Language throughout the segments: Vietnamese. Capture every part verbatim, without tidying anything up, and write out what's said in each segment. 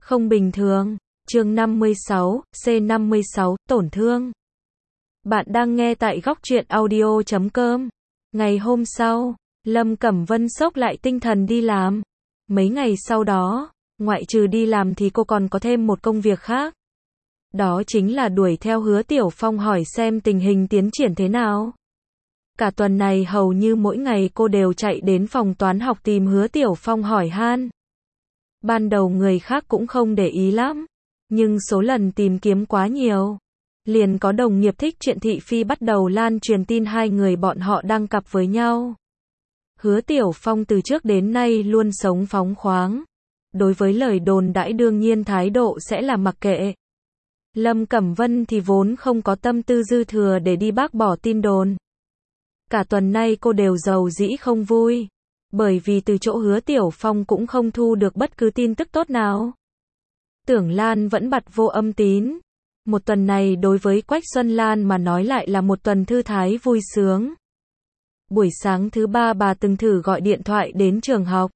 Không bình thường. Chương năm mươi sáu, C năm mươi sáu, tổn thương. Bạn đang nghe tại góc truyện audio chấm com. Ngày hôm sau, Lâm Cẩm Vân xốc lại tinh thần đi làm. Mấy ngày sau đó, ngoại trừ đi làm thì cô còn có thêm một công việc khác. Đó chính là đuổi theo Hứa Tiểu Phong hỏi xem tình hình tiến triển thế nào. Cả tuần này hầu như mỗi ngày cô đều chạy đến phòng toán học tìm Hứa Tiểu Phong hỏi han. Ban đầu người khác cũng không để ý lắm, nhưng số lần tìm kiếm quá nhiều. Liền có đồng nghiệp thích chuyện thị phi bắt đầu lan truyền tin hai người bọn họ đang cặp với nhau. Hứa Tiểu Phong từ trước đến nay luôn sống phóng khoáng. Đối với lời đồn đãi đương nhiên thái độ sẽ là mặc kệ. Lâm Cẩm Vân thì vốn không có tâm tư dư thừa để đi bác bỏ tin đồn. Cả tuần nay cô đều rầu rĩ không vui. Bởi vì từ chỗ Hứa Tiểu Phong cũng không thu được bất cứ tin tức tốt nào. Tưởng Lan vẫn bặt vô âm tín. Một tuần này đối với Quách Xuân Lan mà nói lại là một tuần thư thái vui sướng. Buổi sáng thứ ba bà từng thử gọi điện thoại đến trường học.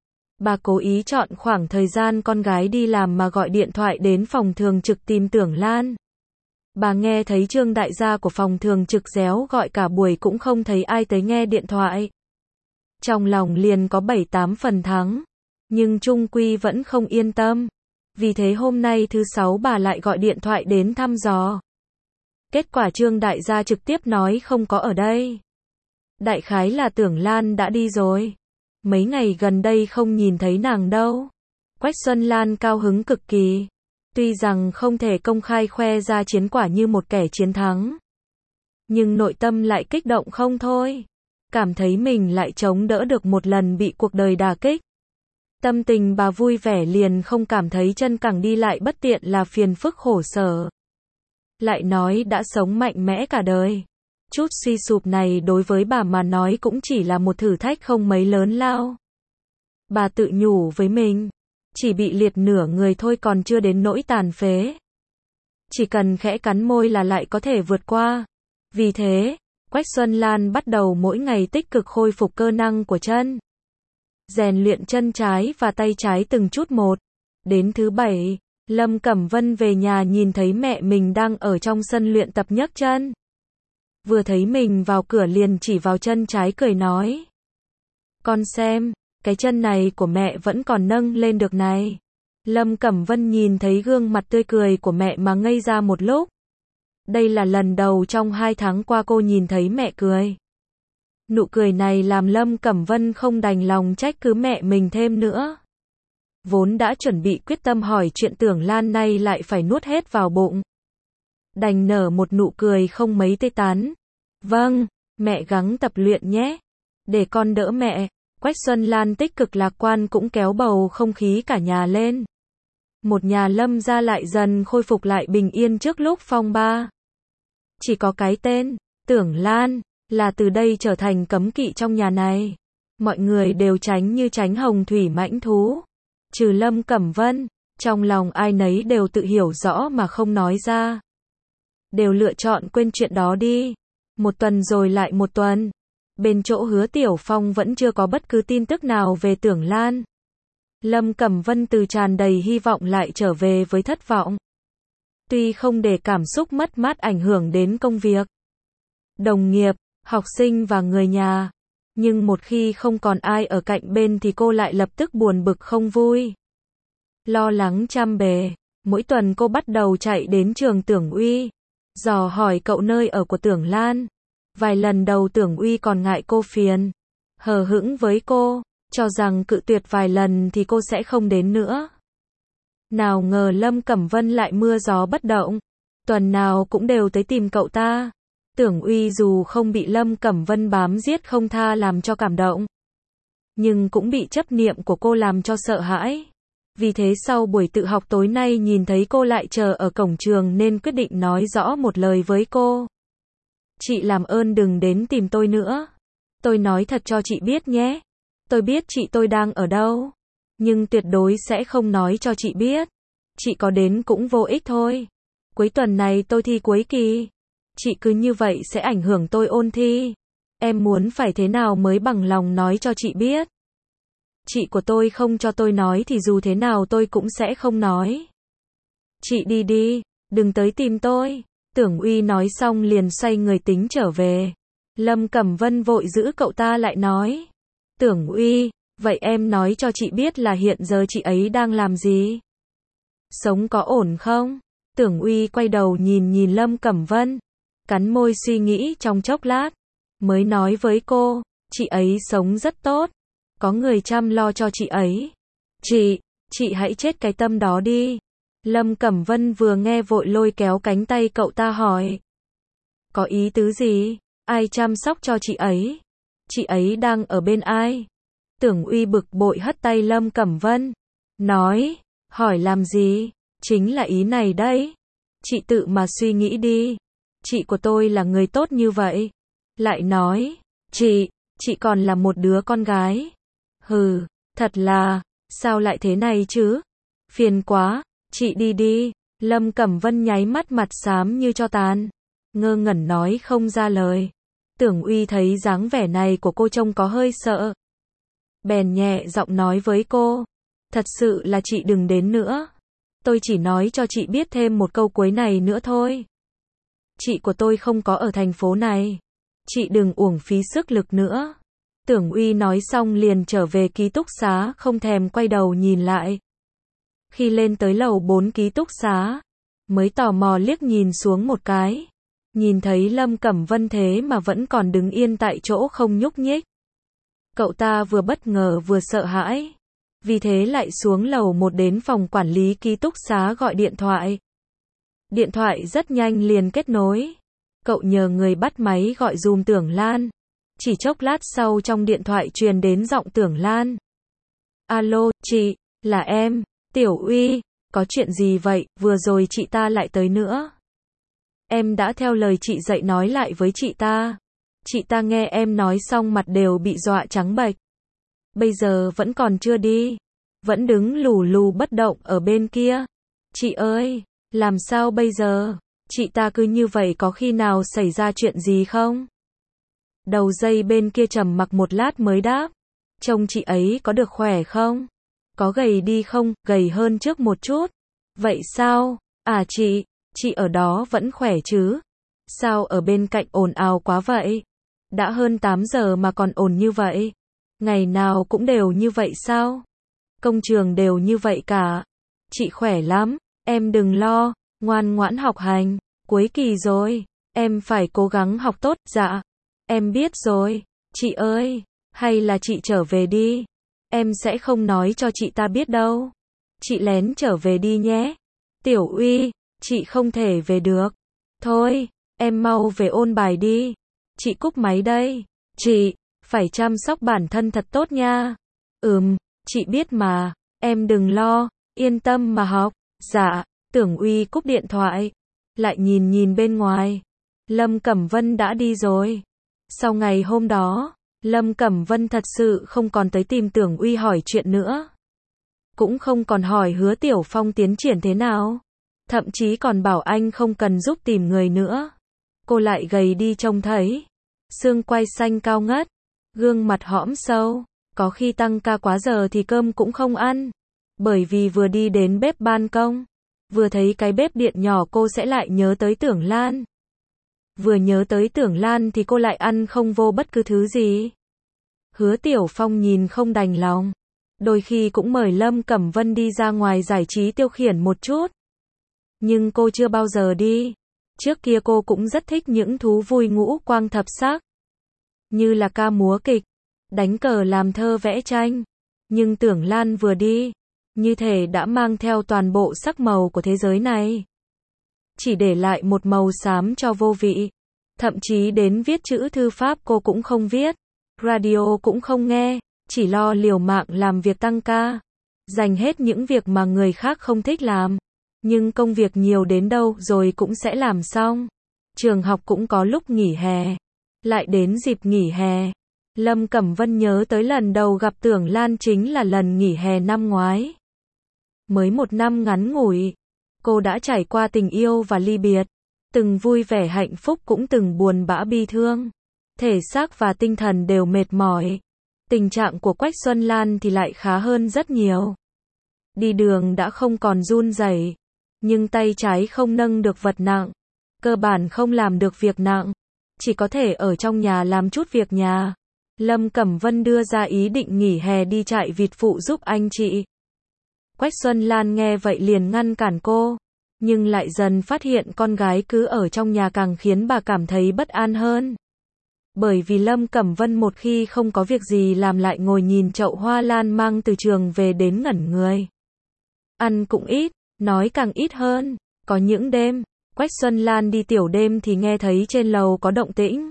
Bà cố ý chọn khoảng thời gian con gái đi làm mà gọi điện thoại đến phòng thường trực tìm Tưởng Lan. Bà nghe thấy Trương đại gia của phòng thường trực réo gọi cả buổi cũng không thấy ai tới nghe điện thoại. Trong lòng liền có bảy tám phần thắng, nhưng chung quy vẫn không yên tâm. Vì thế hôm nay thứ sáu bà lại gọi điện thoại đến thăm dò. Kết quả Trương đại gia trực tiếp nói không có ở đây. Đại khái là Tưởng Lan đã đi rồi. Mấy ngày gần đây không nhìn thấy nàng đâu. Quách Xuân Lan cao hứng cực kỳ. Tuy rằng không thể công khai khoe ra chiến quả như một kẻ chiến thắng, nhưng nội tâm lại kích động không thôi. Cảm thấy mình lại chống đỡ được một lần bị cuộc đời đả kích. Tâm tình bà vui vẻ liền không cảm thấy chân cẳng đi lại bất tiện là phiền phức khổ sở. Lại nói đã sống mạnh mẽ cả đời. Chút suy sụp này đối với bà mà nói cũng chỉ là một thử thách không mấy lớn lao. Bà tự nhủ với mình, chỉ bị liệt nửa người thôi còn chưa đến nỗi tàn phế. Chỉ cần khẽ cắn môi là lại có thể vượt qua. Vì thế, Quách Xuân Lan bắt đầu mỗi ngày tích cực khôi phục cơ năng của chân. Rèn luyện chân trái và tay trái từng chút một. Đến thứ bảy, Lâm Cẩm Vân về nhà nhìn thấy mẹ mình đang ở trong sân luyện tập nhấc chân. Vừa thấy mình vào cửa liền chỉ vào chân trái cười nói. Con xem, cái chân này của mẹ vẫn còn nâng lên được này. Lâm Cẩm Vân nhìn thấy gương mặt tươi cười của mẹ mà ngây ra một lúc. Đây là lần đầu trong hai tháng qua cô nhìn thấy mẹ cười. Nụ cười này làm Lâm Cẩm Vân không đành lòng trách cứ mẹ mình thêm nữa. Vốn đã chuẩn bị quyết tâm hỏi chuyện Tưởng Lan nay lại phải nuốt hết vào bụng. Đành nở một nụ cười không mấy tê tán. Vâng, mẹ gắng tập luyện nhé. Để con đỡ mẹ. Quách Xuân Lan tích cực lạc quan cũng kéo bầu không khí cả nhà lên. Một nhà Lâm gia lại dần khôi phục lại bình yên trước lúc phong ba. Chỉ có cái tên, Tưởng Lan, là từ đây trở thành cấm kỵ trong nhà này. Mọi người đều tránh như tránh hồng thủy mãnh thú. Trừ Lâm Cẩm Vân, trong lòng ai nấy đều tự hiểu rõ mà không nói ra. Đều lựa chọn quên chuyện đó đi. Một tuần rồi lại một tuần. Bên chỗ Hứa Tiểu Phong vẫn chưa có bất cứ tin tức nào về Tưởng Lan. Lâm Cẩm Vân từ tràn đầy hy vọng lại trở về với thất vọng. Tuy không để cảm xúc mất mát ảnh hưởng đến công việc, đồng nghiệp, học sinh và người nhà, nhưng một khi không còn ai ở cạnh bên thì cô lại lập tức buồn bực không vui. Lo lắng trăm bề, mỗi tuần cô bắt đầu chạy đến trường Tưởng Uy, dò hỏi cậu nơi ở của Tưởng Lan. Vài lần đầu Tưởng Uy còn ngại cô phiền, hờ hững với cô, cho rằng cự tuyệt vài lần thì cô sẽ không đến nữa. Nào ngờ Lâm Cẩm Vân lại mưa gió bất động, tuần nào cũng đều tới tìm cậu ta. Tưởng Uy dù không bị Lâm Cẩm Vân bám giết không tha làm cho cảm động, nhưng cũng bị chấp niệm của cô làm cho sợ hãi. Vì thế sau buổi tự học tối nay nhìn thấy cô lại chờ ở cổng trường nên quyết định nói rõ một lời với cô. Chị làm ơn đừng đến tìm tôi nữa. Tôi nói thật cho chị biết nhé. Tôi biết chị tôi đang ở đâu, nhưng tuyệt đối sẽ không nói cho chị biết. Chị có đến cũng vô ích thôi. Cuối tuần này tôi thi cuối kỳ. Chị cứ như vậy sẽ ảnh hưởng tôi ôn thi. Em muốn phải thế nào mới bằng lòng nói cho chị biết. Chị của tôi không cho tôi nói thì dù thế nào tôi cũng sẽ không nói. Chị đi đi, đừng tới tìm tôi. Tưởng Uy nói xong liền xoay người tính trở về. Lâm Cẩm Vân vội giữ cậu ta lại nói. Tưởng Uy, vậy em nói cho chị biết là hiện giờ chị ấy đang làm gì? Sống có ổn không? Tưởng Uy quay đầu nhìn nhìn Lâm Cẩm Vân, cắn môi suy nghĩ trong chốc lát, mới nói với cô, chị ấy sống rất tốt, có người chăm lo cho chị ấy. Chị, chị hãy chết cái tâm đó đi. Lâm Cẩm Vân vừa nghe vội lôi kéo cánh tay cậu ta hỏi. Có ý tứ gì? Ai chăm sóc cho chị ấy? Chị ấy đang ở bên ai? Tưởng Uy bực bội hất tay Lâm Cẩm Vân, nói, hỏi làm gì? Chính là ý này đấy. Chị tự mà suy nghĩ đi. Chị của tôi là người tốt như vậy. Lại nói, chị, chị còn là một đứa con gái. Hừ, thật là, sao lại thế này chứ? Phiền quá, chị đi đi. Lâm Cẩm Vân nháy mắt mặt xám như tro tàn, ngơ ngẩn nói không ra lời. Tưởng Uy thấy dáng vẻ này của cô trông có hơi sợ, bèn nhẹ giọng nói với cô, thật sự là chị đừng đến nữa. Tôi chỉ nói cho chị biết thêm một câu cuối này nữa thôi. Chị của tôi không có ở thành phố này. Chị đừng uổng phí sức lực nữa. Tưởng Uy nói xong liền trở về ký túc xá không thèm quay đầu nhìn lại. Khi lên tới lầu bốn ký túc xá, mới tò mò liếc nhìn xuống một cái. Nhìn thấy Lâm Cẩm Vân thế mà vẫn còn đứng yên tại chỗ không nhúc nhích. Cậu ta vừa bất ngờ vừa sợ hãi. Vì thế lại xuống lầu một đến phòng quản lý ký túc xá gọi điện thoại. Điện thoại rất nhanh liền kết nối. Cậu nhờ người bắt máy gọi dùm Tưởng Lan. Chỉ chốc lát sau trong điện thoại truyền đến giọng Tưởng Lan. Alo, chị, là em, Tiểu Uy, có chuyện gì vậy, vừa rồi chị ta lại tới nữa. Em đã theo lời chị dạy nói lại với chị ta. Chị ta nghe em nói xong mặt đều bị dọa trắng bệch. Bây giờ vẫn còn chưa đi. Vẫn đứng lù lù bất động ở bên kia. Chị ơi, làm sao bây giờ? Chị ta cứ như vậy có khi nào xảy ra chuyện gì không? Đầu dây bên kia trầm mặc một lát mới đáp. Trông chị ấy có được khỏe không? Có gầy đi không? Gầy hơn trước một chút. Vậy sao? À chị, chị ở đó vẫn khỏe chứ? Sao ở bên cạnh ồn ào quá vậy? Đã hơn tám giờ mà còn ồn như vậy. Ngày nào cũng đều như vậy sao? Công trường đều như vậy cả. Chị khỏe lắm, em đừng lo, ngoan ngoãn học hành. Cuối kỳ rồi, em phải cố gắng học tốt. Dạ, em biết rồi. Chị ơi, hay là chị trở về đi. Em sẽ không nói cho chị ta biết đâu. Chị lén trở về đi nhé. Tiểu Uy, chị không thể về được. Thôi, em mau về ôn bài đi. Chị cúp máy đây. Chị, phải chăm sóc bản thân thật tốt nha. Ừm, chị biết mà, em đừng lo, yên tâm mà học. Dạ, Tưởng Uy cúp điện thoại. Lại nhìn nhìn bên ngoài. Lâm Cẩm Vân đã đi rồi. Sau ngày hôm đó, Lâm Cẩm Vân thật sự không còn tới tìm Tưởng Uy hỏi chuyện nữa. Cũng không còn hỏi Hứa Tiểu Phong tiến triển thế nào. Thậm chí còn bảo anh không cần giúp tìm người nữa. Cô lại gầy đi trông thấy. Xương quai xanh cao ngất. Gương mặt hõm sâu. Có khi tăng ca quá giờ thì cơm cũng không ăn. Bởi vì vừa đi đến bếp ban công. Vừa thấy cái bếp điện nhỏ cô sẽ lại nhớ tới Tưởng Lan. Vừa nhớ tới Tưởng Lan thì cô lại ăn không vô bất cứ thứ gì. Hứa Tiểu Phong nhìn không đành lòng. Đôi khi cũng mời Lâm Cẩm Vân đi ra ngoài giải trí tiêu khiển một chút. Nhưng cô chưa bao giờ đi. Trước kia cô cũng rất thích những thú vui ngũ quang thập sắc. Như là ca múa kịch, đánh cờ làm thơ vẽ tranh. Nhưng Tưởng Lan vừa đi, như thể đã mang theo toàn bộ sắc màu của thế giới này. Chỉ để lại một màu xám cho vô vị. Thậm chí đến viết chữ thư pháp cô cũng không viết. Radio cũng không nghe. Chỉ lo liều mạng làm việc tăng ca. Dành hết những việc mà người khác không thích làm. Nhưng công việc nhiều đến đâu rồi cũng sẽ làm xong. Trường học cũng có lúc nghỉ hè. Lại đến dịp nghỉ hè. Lâm Cẩm Vân nhớ tới lần đầu gặp Tưởng Lan chính là lần nghỉ hè năm ngoái. Mới một năm ngắn ngủi. Cô đã trải qua tình yêu và ly biệt. Từng vui vẻ hạnh phúc cũng từng buồn bã bi thương. Thể xác và tinh thần đều mệt mỏi. Tình trạng của Quách Xuân Lan thì lại khá hơn rất nhiều. Đi đường đã không còn run rẩy, nhưng tay trái không nâng được vật nặng, cơ bản không làm được việc nặng, chỉ có thể ở trong nhà làm chút việc nhà. Lâm Cẩm Vân đưa ra ý định nghỉ hè đi chạy vịt phụ giúp anh chị. Quách Xuân Lan nghe vậy liền ngăn cản cô, nhưng lại dần phát hiện con gái cứ ở trong nhà càng khiến bà cảm thấy bất an hơn. Bởi vì Lâm Cẩm Vân một khi không có việc gì làm lại ngồi nhìn chậu hoa lan mang từ trường về đến ngẩn người. Ăn cũng ít, nói càng ít hơn. Có những đêm, Quách Xuân Lan đi tiểu đêm thì nghe thấy trên lầu có động tĩnh.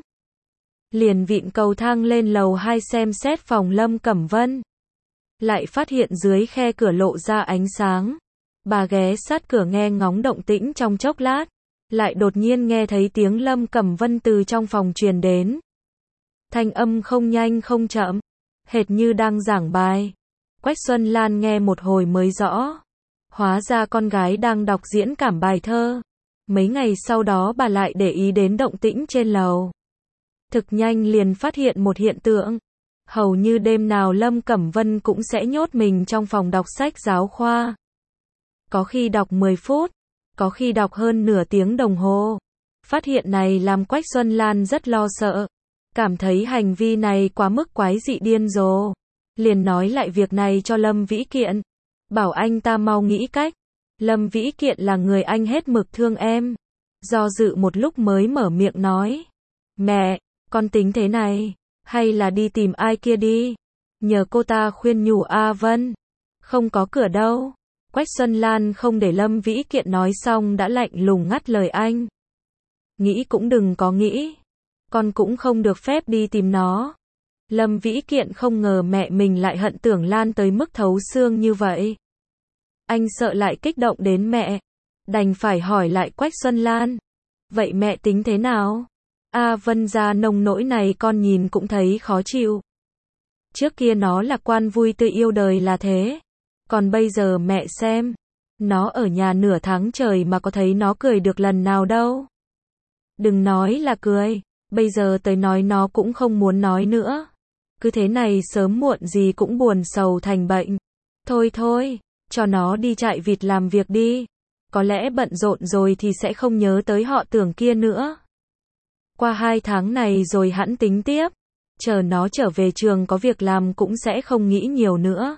Liền vịn cầu thang lên lầu hai xem xét phòng Lâm Cẩm Vân. Lại phát hiện dưới khe cửa lộ ra ánh sáng. Bà ghé sát cửa nghe ngóng động tĩnh trong chốc lát. Lại đột nhiên nghe thấy tiếng Lâm Cẩm Vân từ trong phòng truyền đến. Thanh âm không nhanh không chậm, hệt như đang giảng bài. Quách Xuân Lan nghe một hồi mới rõ. Hóa ra con gái đang đọc diễn cảm bài thơ. Mấy ngày sau đó bà lại để ý đến động tĩnh trên lầu. Thực nhanh liền phát hiện một hiện tượng. Hầu như đêm nào Lâm Cẩm Vân cũng sẽ nhốt mình trong phòng đọc sách giáo khoa. Có khi đọc mười phút, có khi đọc hơn nửa tiếng đồng hồ. Phát hiện này làm Quách Xuân Lan rất lo sợ. Cảm thấy hành vi này quá mức quái dị điên rồ. Liền nói lại việc này cho Lâm Vĩ Kiện. Bảo anh ta mau nghĩ cách. Lâm Vĩ Kiện là người anh hết mực thương em. Do dự một lúc mới mở miệng nói. Mẹ, con tính thế này. Hay là đi tìm ai kia đi. Nhờ cô ta khuyên nhủ A Vân. Không có cửa đâu. Quách Xuân Lan không để Lâm Vĩ Kiện nói xong đã lạnh lùng ngắt lời anh. Nghĩ cũng đừng có nghĩ. Con cũng không được phép đi tìm nó. Lâm Vĩ Kiện không ngờ mẹ mình lại hận Tưởng Lan tới mức thấu xương như vậy. Anh sợ lại kích động đến mẹ. Đành phải hỏi lại Quách Xuân Lan. Vậy mẹ tính thế nào? A Vân ra nông nỗi này con nhìn cũng thấy khó chịu. Trước kia nó lạc quan vui tươi yêu đời là thế. Còn bây giờ mẹ xem. Nó ở nhà nửa tháng trời mà có thấy nó cười được lần nào đâu. Đừng nói là cười. Bây giờ tới nói nó cũng không muốn nói nữa. Cứ thế này sớm muộn gì cũng buồn sầu thành bệnh. Thôi thôi, cho nó đi chạy vịt làm việc đi. Có lẽ bận rộn rồi thì sẽ không nhớ tới họ Tưởng kia nữa. Qua hai tháng này rồi hẵng tính tiếp. Chờ nó trở về trường có việc làm cũng sẽ không nghĩ nhiều nữa.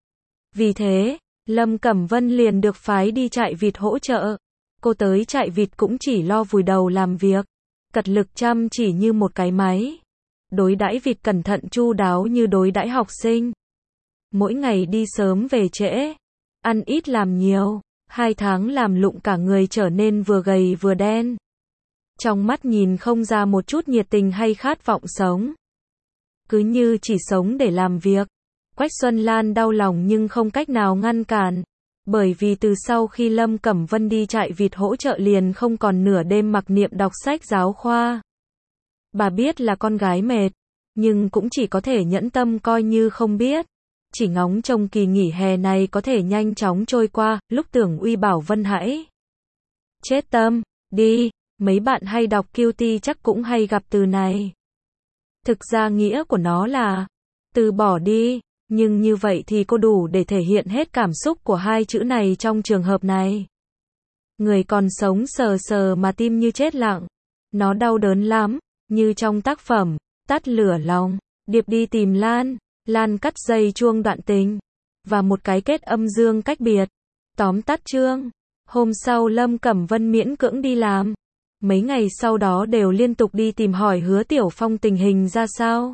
Vì thế, Lâm Cẩm Vân liền được phái đi chạy vịt hỗ trợ. Cô tới chạy vịt cũng chỉ lo vùi đầu làm việc. Cật lực chăm chỉ như một cái máy. Đối đãi vịt cẩn thận chu đáo như đối đãi học sinh. Mỗi ngày đi sớm về trễ. Ăn ít làm nhiều. Hai tháng làm lụng cả người trở nên vừa gầy vừa đen. Trong mắt nhìn không ra một chút nhiệt tình hay khát vọng sống. Cứ như chỉ sống để làm việc. Quách Xuân Lan đau lòng nhưng không cách nào ngăn cản. Bởi vì từ sau khi Lâm Cẩm Vân đi chạy vịt hỗ trợ liền không còn nửa đêm mặc niệm đọc sách giáo khoa. Bà biết là con gái mệt, nhưng cũng chỉ có thể nhẫn tâm coi như không biết. Chỉ ngóng trông kỳ nghỉ hè này có thể nhanh chóng trôi qua, lúc Tưởng Uy bảo Vân hãy chết tâm, đi, mấy bạn hay đọc Q T chắc cũng hay gặp từ này. Thực ra nghĩa của nó là, từ bỏ đi. Nhưng như vậy thì cô đủ để thể hiện hết cảm xúc của hai chữ này trong trường hợp này. Người còn sống sờ sờ mà tim như chết lặng. Nó đau đớn lắm, như trong tác phẩm, Tắt lửa lòng, Điệp đi tìm Lan, Lan cắt dây chuông đoạn tình. Và một cái kết âm dương cách biệt. Tóm tắt chương. Hôm sau Lâm Cẩm Vân miễn cưỡng đi làm. Mấy ngày sau đó đều liên tục đi tìm hỏi Hứa Tiểu Phong tình hình ra sao.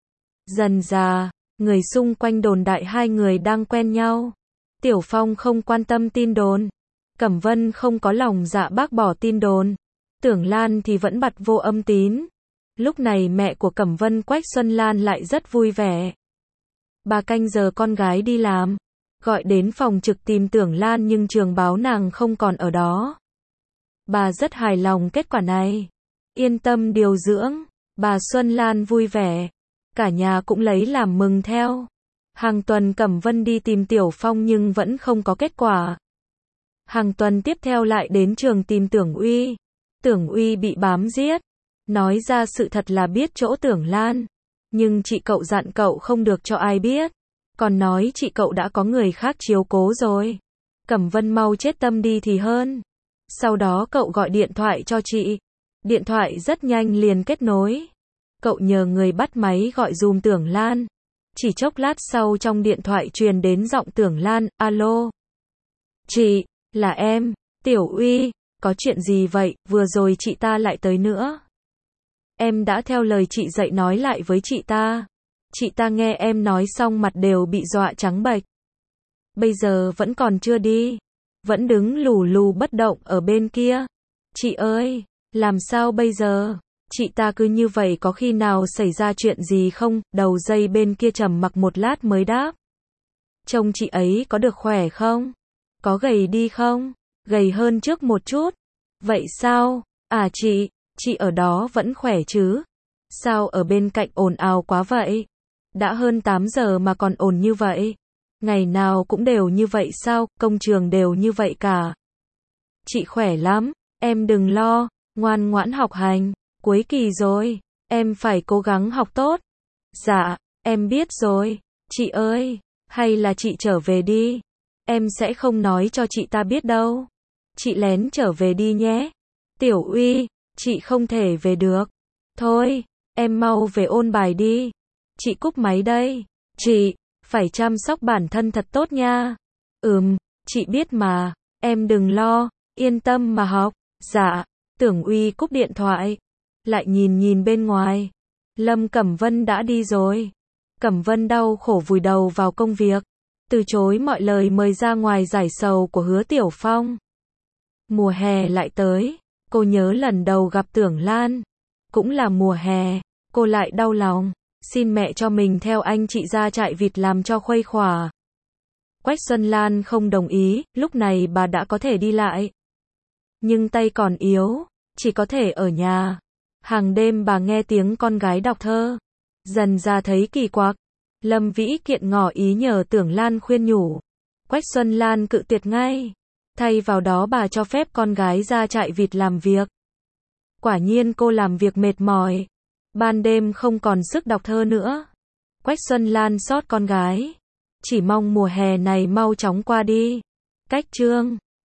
Dần dà. Người xung quanh đồn đại hai người đang quen nhau. Tiểu Phong không quan tâm tin đồn. Cẩm Vân không có lòng dạ bác bỏ tin đồn. Tưởng Lan thì vẫn bặt vô âm tín. Lúc này mẹ của Cẩm Vân Quách Xuân Lan lại rất vui vẻ. Bà canh giờ con gái đi làm. Gọi đến phòng trực tìm Tưởng Lan nhưng trường báo nàng không còn ở đó. Bà rất hài lòng kết quả này. Yên tâm điều dưỡng. Bà Xuân Lan vui vẻ. Cả nhà cũng lấy làm mừng theo. Hàng tuần Cẩm Vân đi tìm Tiểu Phong nhưng vẫn không có kết quả. Hàng tuần tiếp theo lại đến trường tìm Tưởng Uy. Tưởng Uy bị bám giết. Nói ra sự thật là biết chỗ Tưởng Lan. Nhưng chị cậu dặn cậu không được cho ai biết. Còn nói chị cậu đã có người khác chiếu cố rồi. Cẩm Vân mau chết tâm đi thì hơn. Sau đó cậu gọi điện thoại cho chị. Điện thoại rất nhanh liền kết nối. Cậu nhờ người bắt máy gọi dùm Tưởng Lan. Chỉ chốc lát sau trong điện thoại truyền đến giọng Tưởng Lan, alo. Chị, là em, Tiểu Uy, có chuyện gì vậy, vừa rồi chị ta lại tới nữa. Em đã theo lời chị dạy nói lại với chị ta. Chị ta nghe em nói xong mặt đều bị dọa trắng bệch. Bây giờ vẫn còn chưa đi. Vẫn đứng lù lù bất động ở bên kia. Chị ơi, làm sao bây giờ? Chị ta cứ như vậy có khi nào xảy ra chuyện gì không? Đầu dây bên kia trầm mặc một lát mới đáp. Trông chị ấy có được khỏe không? Có gầy đi không? Gầy hơn trước một chút. Vậy sao? À chị, chị ở đó vẫn khỏe chứ? Sao ở bên cạnh ồn ào quá vậy? Đã hơn tám giờ mà còn ồn như vậy. Ngày nào cũng đều như vậy sao? Công trường đều như vậy cả. Chị khỏe lắm, em đừng lo, ngoan ngoãn học hành. Cuối kỳ rồi, em phải cố gắng học tốt. Dạ, em biết rồi. Chị ơi, hay là chị trở về đi. Em sẽ không nói cho chị ta biết đâu. Chị lén trở về đi nhé. Tiểu Uy, chị không thể về được. Thôi, em mau về ôn bài đi. Chị cúp máy đây. Chị, phải chăm sóc bản thân thật tốt nha. Ừm, chị biết mà, em đừng lo, yên tâm mà học. Dạ, Tưởng Uy cúp điện thoại. Lại nhìn nhìn bên ngoài. Lâm Cẩm Vân đã đi rồi. Cẩm Vân đau khổ vùi đầu vào công việc. Từ chối mọi lời mời ra ngoài giải sầu của Hứa Tiểu Phong. Mùa hè lại tới. Cô nhớ lần đầu gặp Tưởng Lan. Cũng là mùa hè. Cô lại đau lòng. Xin mẹ cho mình theo anh chị ra trại vịt làm cho khuây khỏa. Quách Xuân Lan không đồng ý. Lúc này bà đã có thể đi lại. Nhưng tay còn yếu. Chỉ có thể ở nhà. Hàng đêm bà nghe tiếng con gái đọc thơ. Dần ra thấy kỳ quặc. Lâm Vĩ Kiện ngỏ ý nhờ Tưởng Lan khuyên nhủ. Quách Xuân Lan cự tuyệt ngay. Thay vào đó bà cho phép con gái ra trại vịt làm việc. Quả nhiên cô làm việc mệt mỏi. Ban đêm không còn sức đọc thơ nữa. Quách Xuân Lan xót con gái. Chỉ mong mùa hè này mau chóng qua đi. Cách chương